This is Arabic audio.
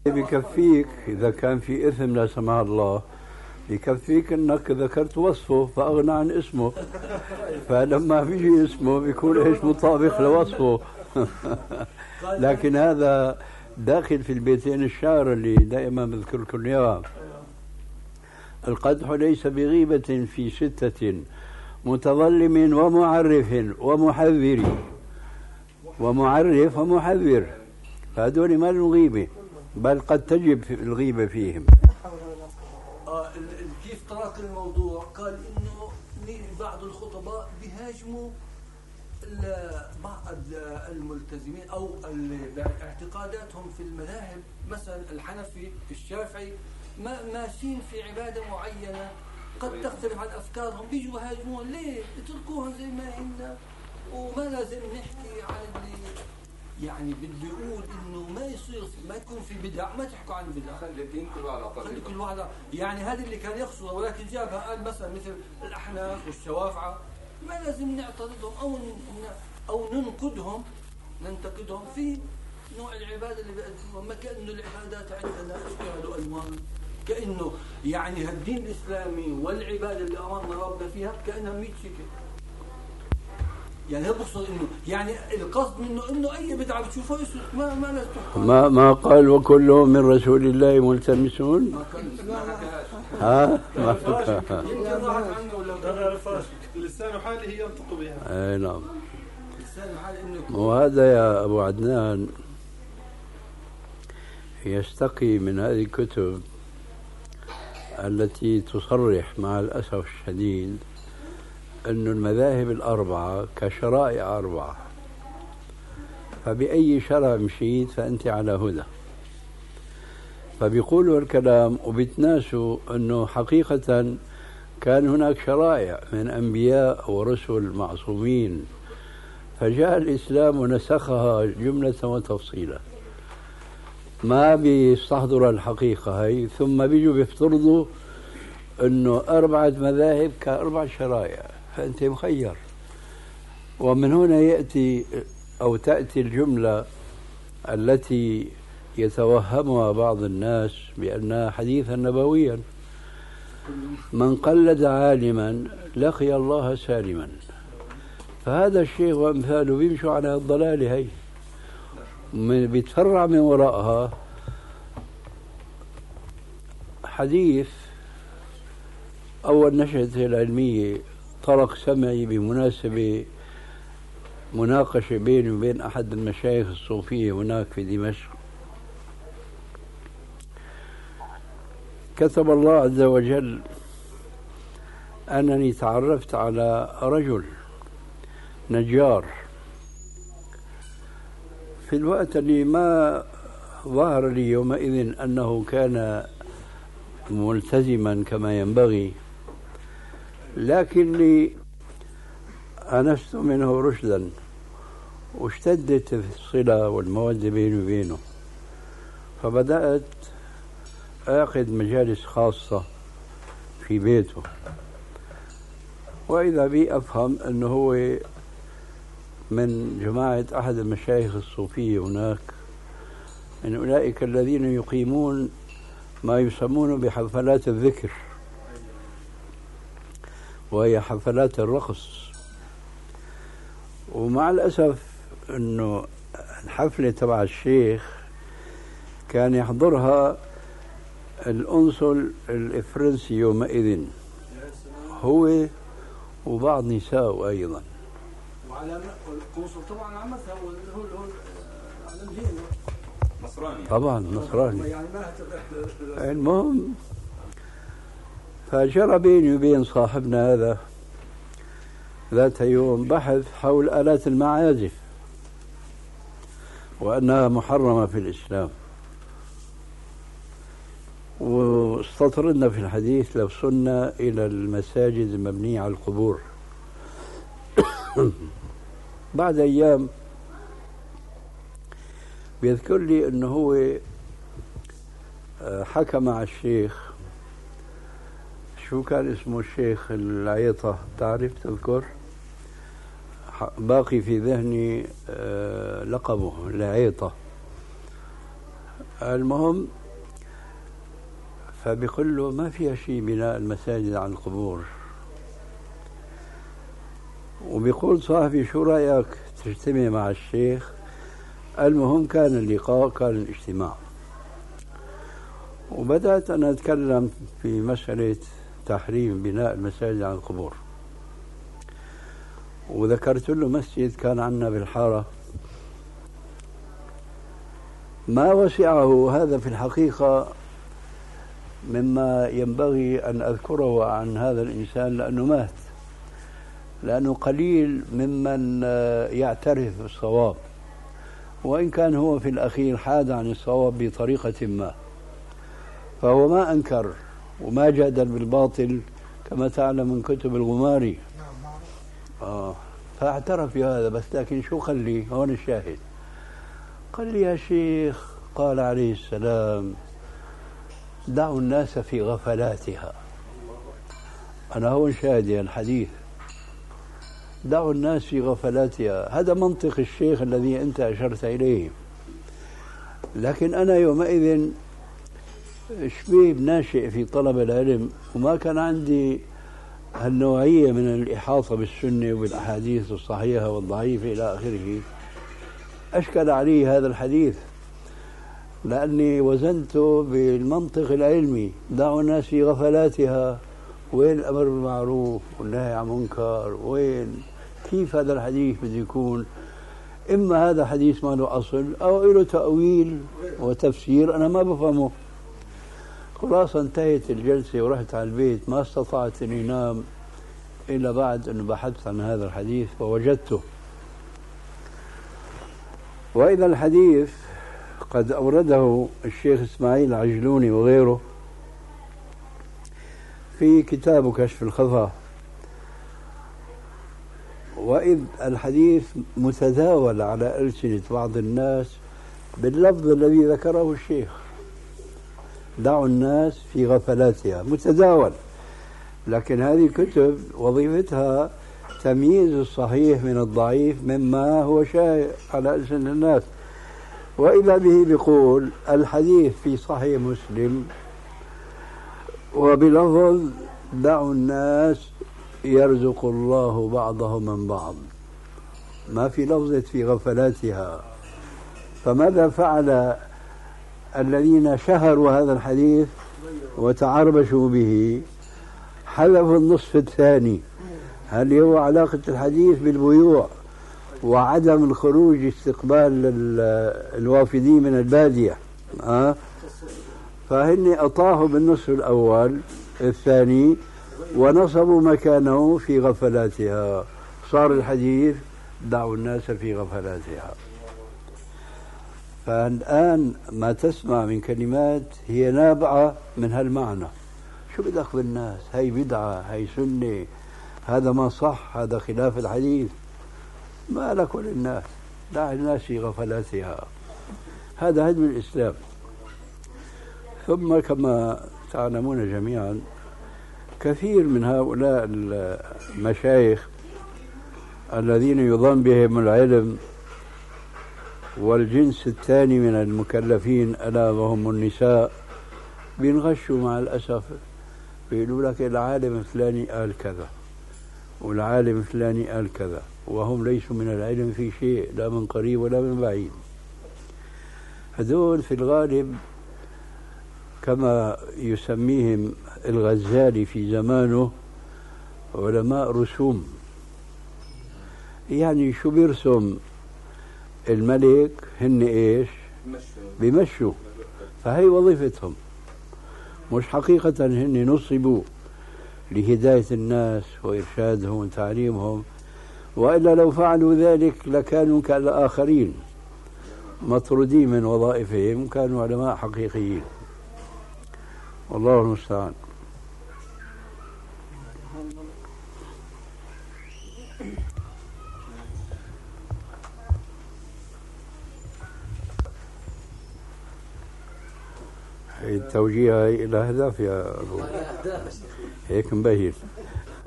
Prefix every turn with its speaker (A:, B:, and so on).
A: بكفيك إذا كان في إثم لا سمح الله، بكفيك أنك ذكرت وصفه فأغنى عن اسمه، فلما بيجي اسمه بيكون إيش مطابق لوصفه. لكن هذا داخل في البيتين الشعر اللي دائما بذكر لكم إياها: القدح ليس بغيبة في ستة متظلم ومعرف ومحذر، ومعرف ومحذر، فهذول ما لهم غيبة، بل قد تجب الغيبة فيهم.
B: كيف طرق الموضوع؟ قال إنه بعض الخطباء بيهاجموا بعض الملتزمين أو اعتقاداتهم في المذاهب، مثلا الحنفي الشافعي ماشيين في عبادة معينة قد تختلف عن أفكارهم، بيجوا يهاجمون ليه؟ اتركوها زي ما هن وما لازم نحكي عن اللي يعني بدي يقول انه ما يصير ما يكون في بدع، ما تحكوا عن بدع،
C: خلي الدين كل واحد على طريقه،
B: خلي كل واحد يعني هذا اللي كان يقصده، ولكن جابها قال مثلا مثل الأحناف والشوافعة ما لازم نعترضهم أو ننقدهم ننتقدهم في نوع العبادة اللي بيقدموها، ما كأنه العبادات عندنا أشكال وألوان، كأنه يعني الدين الإسلامي والعبادة اللي أمرنا ربنا فيها كأنها 100 شكل. يعني هو بقصد انه يعني القصد منه انه اي بدعه بتشوفها ما لازم تحكم.
A: ما قال وكلهم من رسول الله ملتمسون؟ ها ما فكر
D: لسان حاله ينطق بها.
A: اي نعم.
B: لسان حاله انه
A: وهذا يا ابو عدنان يستقي من هذه الكتب التي تصرح مع الاسف الشديد أن المذاهب الأربعة كشرائع أربعة، فبأي شرع مشيت فأنت على هدى، فبيقولوا الكلام وبيتناسوا أنه حقيقة كان هناك شرائع من أنبياء ورسل معصومين، فجاء الإسلام ونسخها جملة وتفصيلا، ما بيستحضر الحقيقة هي، ثم بيجوا بيفترضوا أنه 4 مذاهب ك4 شرائع، فأنت مخير. ومن هنا يأتي أو تأتي الجملة التي يتوهمها بعض الناس بأنها حديثا نبويا: من قلد عالما لقي الله سالما. فهذا الشيخ وأمثاله بيمشوا على الضلال هي، بيتفرع من وراءها حديث أول نشأته العلمية طرق سمعي بمناسبة مناقشة بيني وبين أحد المشايخ الصوفية هناك في دمشق. كتب الله عز وجل أنني تعرفت على رجل نجار في الوقت اللي ما ظهر لي يومئذ أنه كان ملتزما كما ينبغي، لكني أنست منه رشدا واشتدت الصلة والمودة بيني وبينه، فبدأت أعقد مجالس خاصة في بيته، وإذا بي أفهم أنه هو من جماعة أحد المشايخ الصوفية هناك، من أولئك الذين يقيمون ما يسمونه بحفلات الذكر، وهي حفلات الرقص. ومع الأسف أنه الحفلة تبع الشيخ كان يحضرها القنصل الفرنسي يومئذ، هو وبعض نساء أيضا.
B: وعلى القنصل طبعا عمتها هو على الدين
C: نصراني،
A: طبعا نصراني.
B: يعني ما
A: المهم فجرى بيني وبين صاحبنا هذا ذات يوم بحث حول آلات المعازف وأنها محرمة في الإسلام، واستطردنا في الحديث لو صرنا إلى المساجد المبنية على القبور. بعد أيام بيذكر لي أنه هو حكى مع الشيخ، شو كان اسمه الشيخ العيطة، تعرف تذكر؟ باقي في ذهني لقبه العيطة، المهم فبيقول له ما فيها شيء بناء المساجد عن القبور. وبيقول صاحبي شو رأيك تجتمع مع الشيخ؟ المهم كان اللقاء، كان الاجتماع، وبدأت أنا أتكلم في مسألة تحريم بناء المساجد عن القبور، وذكرت له مسجد كان عندنا بالحارة ما وسعه هذا في الحقيقة مما ينبغي أن أذكره عن هذا الإنسان، لأنه مات، لأنه قليل ممن يعترف بالصواب، وإن كان هو في الأخير حاد عن الصواب بطريقة ما، فهو ما أنكر وما جادل بالباطل كما تعلم من كتب الغماري. فاعترف بهذا، بس لكن شو قال لي هون الشاهد؟ قال لي يا شيخ قال عليه السلام دعوا الناس في غفلاتها. أنا هون شاهد الحديث، دعوا الناس في غفلاتها، هذا منطق الشيخ الذي أنت أشرت إليه. لكن أنا يومئذ شبيب ناشئ في طلب العلم، وما كان عندي هالنوعية من الإحاطة بالسنة والأحاديث الصحيحة والضعيفة إلى آخره. أشكل علي هذا الحديث لأني وزنته بالمنطق العلمي، دعوا الناس في غفلاتها، وين الأمر بالمعروف والنهي عن المنكر؟ وين كيف هذا الحديث بده يكون؟ إما هذا حديث ما له أصل أو له تأويل وتفسير أنا ما بفهمه. خلاصة انتهت الجلسة ورحت على البيت، ما استطعت أن أنام إلا بعد أن بحثت عن هذا الحديث ووجدته. وإذا الحديث قد أورده الشيخ إسماعيل العجلوني وغيره في كتاب كشف الخفا، وإذ الحديث متداول على ألسنة بعض الناس باللفظ الذي ذكره الشيخ، دعوا الناس في غفلاتها، متداول. لكن هذه الكتب وظيفتها تمييز الصحيح من الضعيف مما هو شائع على ألسنة الناس. وإذا به بيقول الحديث في صحيح مسلم وبلفظ دعوا الناس يرزق الله بعضهم من بعض، ما في لفظة في غفلاتها. فماذا فعل الذين شهروا هذا الحديث وتعربشوا به؟ حذفوا النصف الثاني، هل هو علاقة الحديث بالبيوع وعدم الخروج استقبال الوافدين من البادية. فهن أطاحوا بالنصف الأول الثاني ونصبوا مكانه في غفلاتها، صار الحديث دعوا الناس في غفلاتها. فالآن ما تسمع من كلمات هي نابعة من هالمعنى. شو بدك بالناس؟ هي بدعة، هي سنة، هذا ما صح، هذا خلاف الحديث. ما لك وللناس، دع الناس في غفلاتها، هذا هدم الإسلام. ثم كما تعلمون جميعا كثير من هؤلاء المشايخ الذين يظن بهم العلم والجنس الثاني من المكلفين ألا وهم النساء بينغشوا مع الأسف، بيقولوا لك العالم الفلاني قال كذا والعالم الفلاني قال كذا، وهم ليسوا من العلم في شيء، لا من قريب ولا من بعيد. هذول في الغالب كما يسميهم الغزالي في زمانه علماء رسوم، يعني شو بيرسم الملك هن ايش؟ بيمشوا. فهي وظيفتهم، مش حقيقة هن نصبوا لهداية الناس وإرشادهم وتعليمهم، وإلا لو فعلوا ذلك لكانوا كالآخرين مطرودين من وظائفهم، كانوا علماء حقيقيين. والله المستعان. التوجيه إلى أهداف يا أبو، هيك مبين.